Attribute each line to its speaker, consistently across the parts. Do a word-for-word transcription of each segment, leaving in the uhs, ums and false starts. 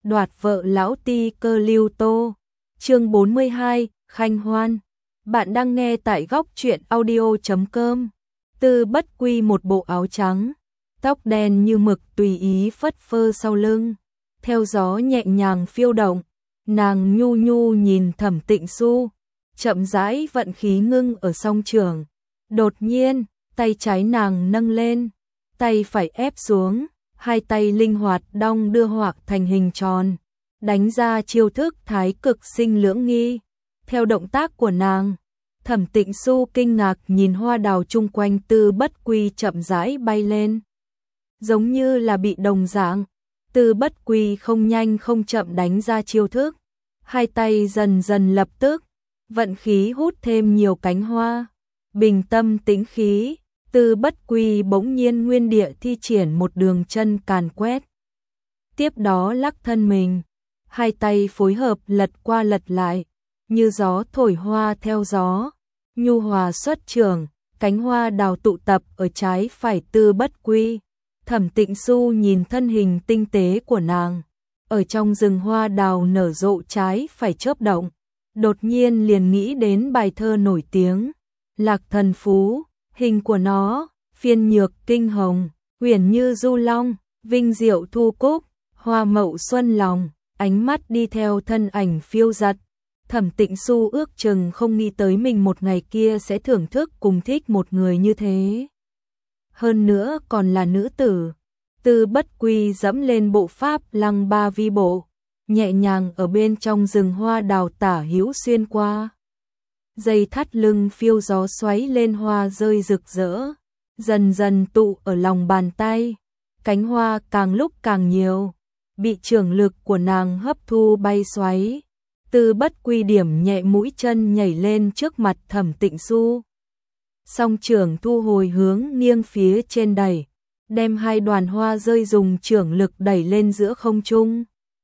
Speaker 1: đoạt vợ lão ti cơ Lưu Tô. Chương bốn mươi hai, Khanh Hoan. Bạn đang nghe tại góc truyện audio chấm com. Tư Bất Quy một bộ áo trắng, tóc đen như mực tùy ý phất phơ sau lưng, theo gió nhẹ nhàng phiêu động. Nàng nhu nhu nhìn Thẩm Tịnh Xu, chậm rãi vận khí ngưng ở song trường. Đột nhiên, tay trái nàng nâng lên, tay phải ép xuống, hai tay linh hoạt đong đưa hoặc thành hình tròn, đánh ra chiêu thức thái cực sinh lưỡng nghi. Theo động tác của nàng, Thẩm Tịnh Xu kinh ngạc nhìn hoa đào chung quanh Tư Bất Quy chậm rãi bay lên, giống như là bị đồng dạng. Tư Bất Quy không nhanh không chậm đánh ra chiêu thức, hai tay dần dần lập tức vận khí hút thêm nhiều cánh hoa. Bình tâm tĩnh khí, Tư Bất Quy bỗng nhiên nguyên địa thi triển một đường chân càn quét. Tiếp đó lắc thân mình, hai tay phối hợp lật qua lật lại, như gió thổi hoa theo gió, nhu hòa xuất trường, cánh hoa đào tụ tập ở trái phải Tư Bất Quy. Thẩm Tịnh Xu nhìn thân hình tinh tế của nàng, ở trong rừng hoa đào nở rộ trái phải chớp động, đột nhiên liền nghĩ đến bài thơ nổi tiếng, Lạc Thần Phú. Hình của nó, phiên nhược kinh hồng, huyền như du long, vinh diệu thu cúc, hoa mậu xuân lòng, ánh mắt đi theo thân ảnh phiêu dật. Thẩm Tịnh Xu ước chừng không nghĩ tới mình một ngày kia sẽ thưởng thức cùng thích một người như thế. Hơn nữa còn là nữ tử. Tư Bất Quy dẫm lên bộ pháp lăng ba vi bộ, nhẹ nhàng ở bên trong rừng hoa đào tả hữu xuyên qua. Dây thắt lưng phiêu gió xoáy lên hoa rơi rực rỡ, dần dần tụ ở lòng bàn tay, cánh hoa càng lúc càng nhiều, bị trường lực của nàng hấp thu bay xoáy. Tư Bất Quy điểm nhẹ mũi chân nhảy lên trước mặt Thẩm Tịnh Xu, song trưởng thu hồi hướng nghiêng phía trên đẩy, đem hai đoàn hoa rơi dùng trưởng lực đẩy lên giữa không trung.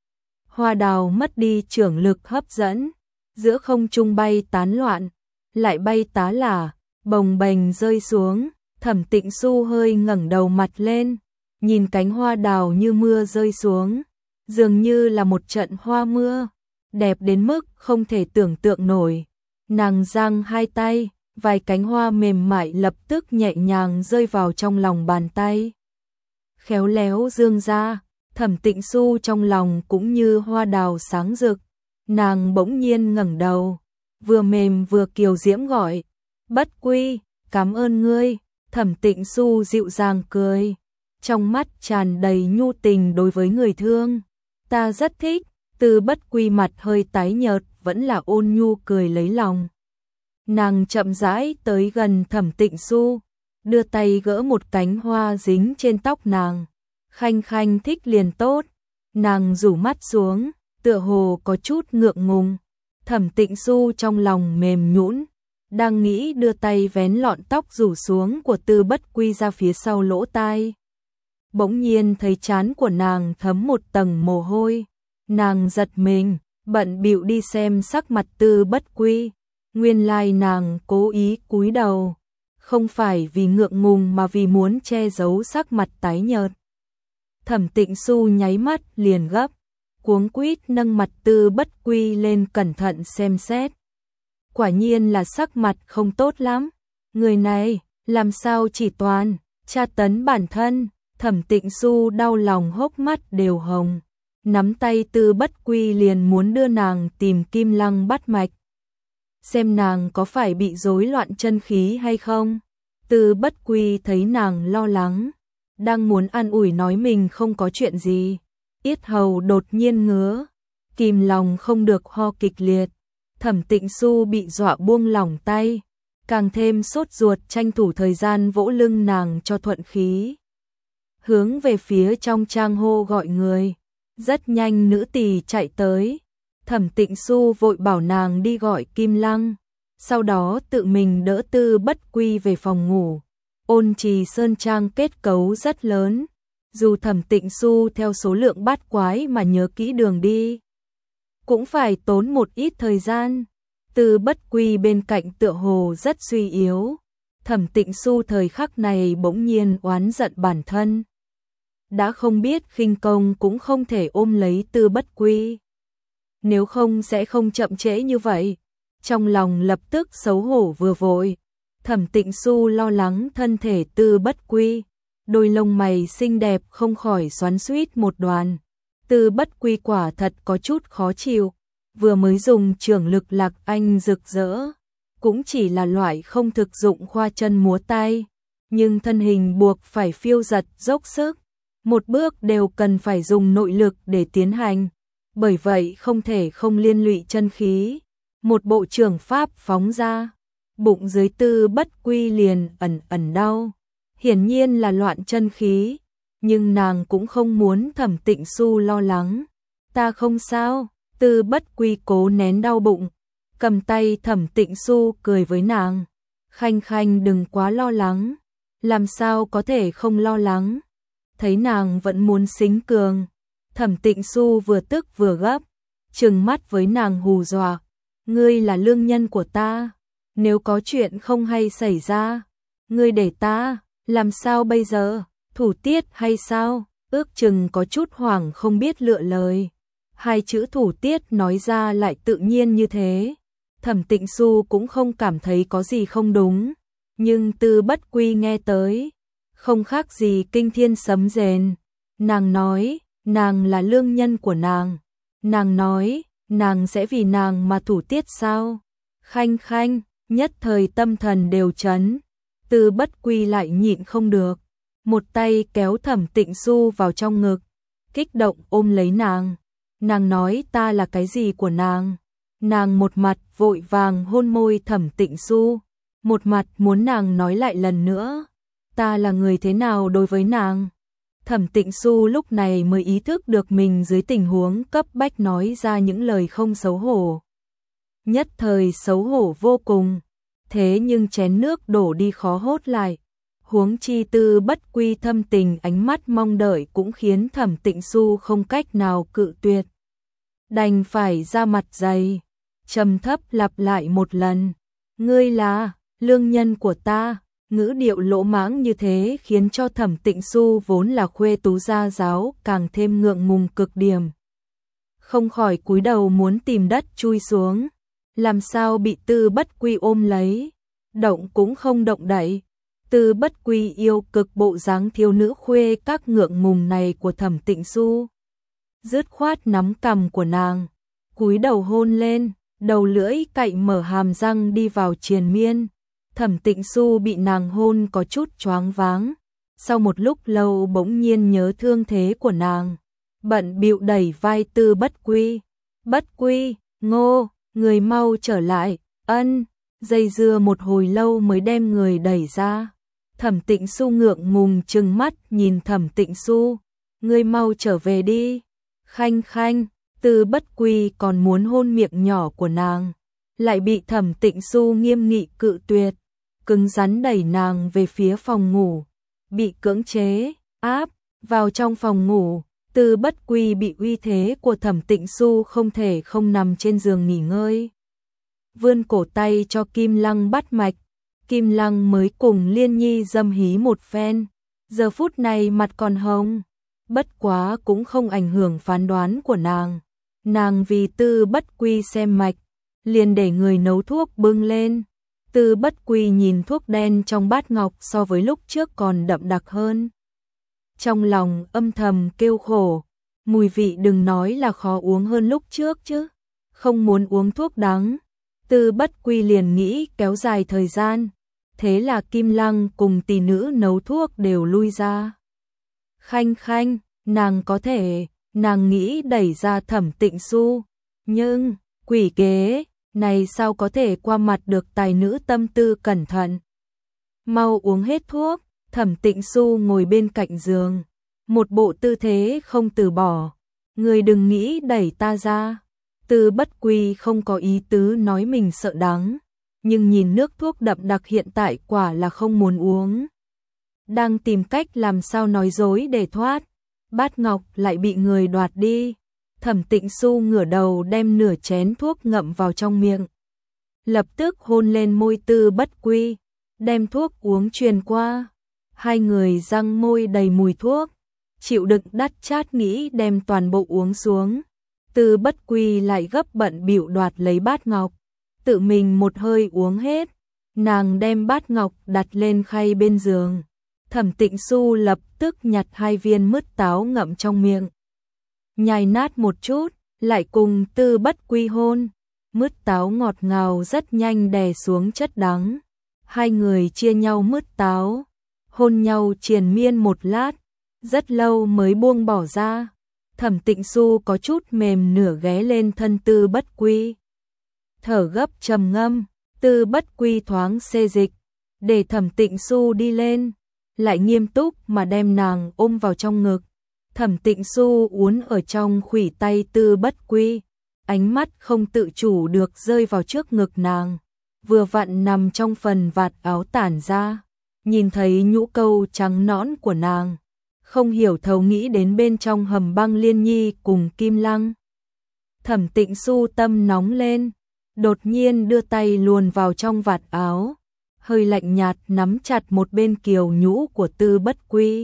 Speaker 1: Hoa đào mất đi trưởng lực hấp dẫn, giữa không trung bay tán loạn, lại bay tá lả, bồng bềnh rơi xuống. Thẩm Tịnh Xu hơi ngẩng đầu mặt lên, nhìn cánh hoa đào như mưa rơi xuống, dường như là một trận hoa mưa, đẹp đến mức không thể tưởng tượng nổi. Nàng giang hai tay, vài cánh hoa mềm mại lập tức nhẹ nhàng rơi vào trong lòng bàn tay, khéo léo dương ra. Thẩm Tịnh Xu trong lòng cũng như hoa đào sáng rực. Nàng bỗng nhiên ngẩng đầu, vừa mềm vừa kiều diễm gọi, Bất Quy, cảm ơn ngươi. Thẩm Tịnh Xu dịu dàng cười, trong mắt tràn đầy nhu tình đối với người thương. Ta rất thích. Tư Bất Quy mặt hơi tái nhợt, vẫn là ôn nhu cười lấy lòng. Nàng chậm rãi tới gần Thẩm Tịnh Xu, đưa tay gỡ một cánh hoa dính trên tóc nàng. Khanh Khanh thích liền tốt. Nàng rủ mắt xuống, tựa hồ có chút ngượng ngùng. Thẩm Tịnh Xu trong lòng mềm nhũn, đang nghĩ đưa tay vén lọn tóc rủ xuống của Tư Bất Quy ra phía sau lỗ tai. Bỗng nhiên thấy trán của nàng thấm một tầng mồ hôi, nàng giật mình, bận bịu đi xem sắc mặt Tư Bất Quy. Nguyên lai nàng cố ý cúi đầu, không phải vì ngượng ngùng mà vì muốn che giấu sắc mặt tái nhợt. Thẩm Tịnh Xu nháy mắt liền gấp, cuống quýt nâng mặt Tư Bất Quy lên cẩn thận xem xét. Quả nhiên là sắc mặt không tốt lắm. Người này, làm sao chỉ toàn tra tấn bản thân. Thẩm Tịnh Xu đau lòng hốc mắt đều hồng, nắm tay Tư Bất Quy liền muốn đưa nàng tìm Kim Lăng bắt mạch, xem nàng có phải bị rối loạn chân khí hay không. Tư Bất Quy thấy nàng lo lắng, đang muốn an ủi nói mình không có chuyện gì, yết hầu đột nhiên ngứa, kìm lòng không được ho kịch liệt. Thẩm Tịnh Xu bị dọa buông lỏng tay, càng thêm sốt ruột tranh thủ thời gian vỗ lưng nàng cho thuận khí, hướng về phía trong trang hô gọi người. Rất nhanh nữ tỳ chạy tới, Thẩm Tịnh Xu vội bảo nàng đi gọi Kim Lăng, sau đó tự mình đỡ Tư Bất Quy về phòng ngủ. Ôn Trì Sơn Trang kết cấu rất lớn, dù Thẩm Tịnh Xu theo số lượng bát quái mà nhớ kỹ đường đi, cũng phải tốn một ít thời gian. Tư Bất Quy bên cạnh tựa hồ rất suy yếu, Thẩm Tịnh Xu thời khắc này bỗng nhiên oán giận bản thân. đã không biết khinh công cũng không thể ôm lấy Tư Bất Quy. Nếu không sẽ không chậm trễ như vậy. Trong lòng lập tức xấu hổ vừa vội. Thẩm Tịnh Xu lo lắng thân thể Tư Bất Quy, đôi lông mày xinh đẹp không khỏi xoắn xuýt một đoàn. Tư Bất Quy quả thật có chút khó chịu, vừa mới dùng trưởng lực Lạc Anh rực rỡ, cũng chỉ là loại không thực dụng khoa chân múa tay, nhưng thân hình buộc phải phiêu giật dốc sức, một bước đều cần phải dùng nội lực để tiến hành, bởi vậy không thể không liên lụy chân khí. Một bộ trưởng pháp phóng ra, bụng dưới Tư Bất Quy liền ẩn ẩn đau, hiển nhiên là loạn chân khí, nhưng nàng cũng không muốn Thẩm Tịnh Xu lo lắng. Ta không sao. Tư Bất Quy cố nén đau bụng, cầm tay Thẩm Tịnh Xu cười với nàng. Khanh Khanh đừng quá lo lắng. Làm sao có thể không lo lắng. Thấy nàng vẫn muốn xính cường, Thẩm Tịnh Xu vừa tức vừa gấp, trừng mắt với nàng hù dọa. Ngươi là lương nhân của ta, nếu có chuyện không hay xảy ra, ngươi để ta, làm sao bây giờ, thủ tiết hay sao? Ước chừng có chút hoảng không biết lựa lời. Hai chữ thủ tiết nói ra lại tự nhiên như thế. Thẩm Tịnh Xu cũng không cảm thấy có gì không đúng, nhưng Tư Bất Quy nghe tới, không khác gì kinh thiên sấm rền. Nàng nói, nàng là lương nhân của nàng. Nàng nói, nàng sẽ vì nàng mà thủ tiết sao? Khanh Khanh, nhất thời tâm thần đều chấn. Tư Bất Quy lại nhịn không được, một tay kéo Thẩm Tịnh Xu vào trong ngực, kích động ôm lấy nàng. Nàng nói ta là cái gì của nàng? Nàng một mặt vội vàng hôn môi Thẩm Tịnh Xu, một mặt muốn nàng nói lại lần nữa, ta là người thế nào đối với nàng? Thẩm Tịnh Xu lúc này mới ý thức được mình dưới tình huống cấp bách nói ra những lời không xấu hổ. Nhất thời xấu hổ vô cùng, thế nhưng chén nước đổ đi khó hốt lại. Huống chi Tư Bất Quy thâm tình ánh mắt mong đợi cũng khiến Thẩm Tịnh Xu không cách nào cự tuyệt. Đành phải ra mặt dày, trầm thấp lặp lại một lần. Ngươi là lương nhân của ta. Ngữ điệu lỗ mãng như thế khiến cho Thẩm Tịnh Xu vốn là khuê tú gia giáo càng thêm ngượng ngùng cực điểm. Không khỏi cúi đầu muốn tìm đất chui xuống. Làm sao bị Tư Bất Quy ôm lấy, động cũng không động đậy. Tư Bất Quy yêu cực bộ dáng thiếu nữ khuê các ngượng ngùng này của Thẩm Tịnh Xu, dứt khoát nắm cằm của nàng, cúi đầu hôn lên, đầu lưỡi cạy mở hàm răng đi vào triền miên. Thẩm Tịnh Xu bị nàng hôn có chút choáng váng, sau một lúc lâu bỗng nhiên nhớ thương thế của nàng, bận bịu đẩy vai Tư Bất Quy. Bất Quy, Ngô, người mau trở lại. Ân. Dây dưa một hồi lâu mới đem người đẩy ra. Thẩm Tịnh Xu ngượng ngùng trừng mắt nhìn Thẩm Tịnh Xu, ngươi mau trở về đi. Khanh Khanh. Tư Bất Quy còn muốn hôn miệng nhỏ của nàng, lại bị Thẩm Tịnh Xu nghiêm nghị cự tuyệt, cứng rắn đẩy nàng về phía phòng ngủ, bị cưỡng chế áp vào trong phòng ngủ. Tư Bất Quy bị uy thế của Thẩm Tịnh Xu không thể không nằm trên giường nghỉ ngơi, vươn cổ tay cho Kim Lăng bắt mạch. Kim Lăng mới cùng Liên Nhi dâm hí một phen, giờ phút này mặt còn hồng, bất quá cũng không ảnh hưởng phán đoán của nàng. Nàng vì Tư Bất Quy xem mạch, liền để người nấu thuốc bưng lên. Tư Bất Quy nhìn thuốc đen trong bát ngọc so với lúc trước còn đậm đặc hơn. Trong lòng âm thầm kêu khổ, mùi vị đừng nói là khó uống hơn lúc trước chứ, không muốn uống thuốc đắng. Tư Bất Quy liền nghĩ kéo dài thời gian, thế là Kim Lăng cùng tỷ nữ nấu thuốc đều lui ra. Khanh Khanh, nàng có thể, nàng nghĩ đẩy ra Thẩm Tịnh Xu, nhưng quỷ kế này sao có thể qua mặt được tài nữ tâm tư cẩn thận. Mau uống hết thuốc. Thẩm Tịnh Xu ngồi bên cạnh giường, một bộ tư thế không từ bỏ. Người đừng nghĩ đẩy ta ra. Tư Bất Quy không có ý tứ nói mình sợ đắng, nhưng nhìn nước thuốc đậm đặc hiện tại quả là không muốn uống. Đang tìm cách làm sao nói dối để thoát, bát ngọc lại bị người đoạt đi. Thẩm Tịnh Xu ngửa đầu đem nửa chén thuốc ngậm vào trong miệng, lập tức hôn lên môi Tư Bất Quy, đem thuốc uống truyền qua. Hai người răng môi đầy mùi thuốc, chịu đựng đắt chát nghĩ đem toàn bộ uống xuống. Tư Bất Quy lại gấp bận bịu đoạt lấy bát ngọc, tự mình một hơi uống hết. Nàng đem bát ngọc đặt lên khay bên giường. Thẩm Tịnh Xu lập tức nhặt hai viên mứt táo ngậm trong miệng, nhai nát một chút, lại cùng Tư Bất Quy hôn. Mứt táo ngọt ngào rất nhanh đè xuống chất đắng. Hai người chia nhau mứt táo, hôn nhau triền miên một lát, rất lâu mới buông bỏ ra. Thẩm Tịnh Xu có chút mềm nửa ghé lên thân Tư Bất Quy, thở gấp trầm ngâm. Tư Bất Quy thoáng xê dịch, để Thẩm Tịnh Xu đi lên, lại nghiêm túc mà đem nàng ôm vào trong ngực. Thẩm Tịnh Xu uốn ở trong khuỷu tay Tư Bất Quy, ánh mắt không tự chủ được rơi vào trước ngực nàng, vừa vặn nằm trong phần vạt áo tản ra, nhìn thấy nhũ câu trắng nõn của nàng, không hiểu thấu nghĩ đến bên trong hầm băng Liên Nhi cùng Kim Lăng. Thẩm Tịnh Xu tâm nóng lên, đột nhiên đưa tay luồn vào trong vạt áo, hơi lạnh nhạt nắm chặt một bên kiều nhũ của Tư Bất Quy.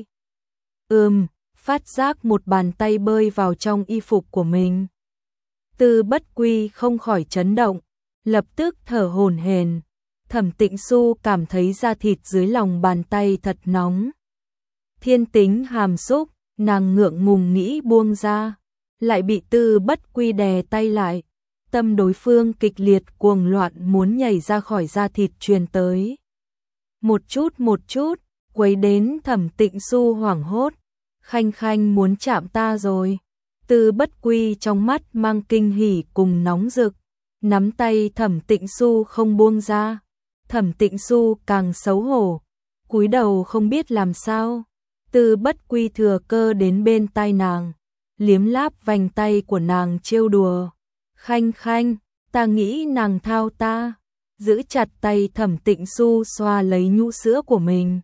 Speaker 1: Ừm, phát giác một bàn tay bơi vào trong y phục của mình. Tư Bất Quy không khỏi chấn động, lập tức thở hổn hển. Thẩm Tịnh Xu cảm thấy da thịt dưới lòng bàn tay thật nóng. Thiên tính hàm xúc, nàng ngượng ngùng nghĩ buông ra, lại bị Tư Bất Quy đè tay lại. Tâm đối phương kịch liệt cuồng loạn muốn nhảy ra khỏi da thịt truyền tới. Một chút một chút, quấy đến Thẩm Tịnh Xu hoảng hốt. Khanh khanh muốn chạm ta rồi. Tư Bất Quy trong mắt mang kinh hỉ cùng nóng rực, nắm tay Thẩm Tịnh Xu không buông ra. Thẩm Tịnh Xu càng xấu hổ, cúi đầu không biết làm sao. Tư Bất Quy thừa cơ đến bên tai nàng, liếm láp vành tay của nàng trêu đùa. Khanh khanh, ta nghĩ nàng thao ta. Giữ chặt tay Thẩm Tịnh Xu xoa lấy nhũ sữa của mình.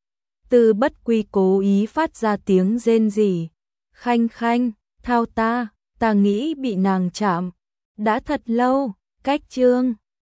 Speaker 1: Tư Bất Quy cố ý phát ra tiếng rên rỉ. Khanh khanh, thao ta, ta nghĩ bị nàng chạm. Đã thật lâu, cách chương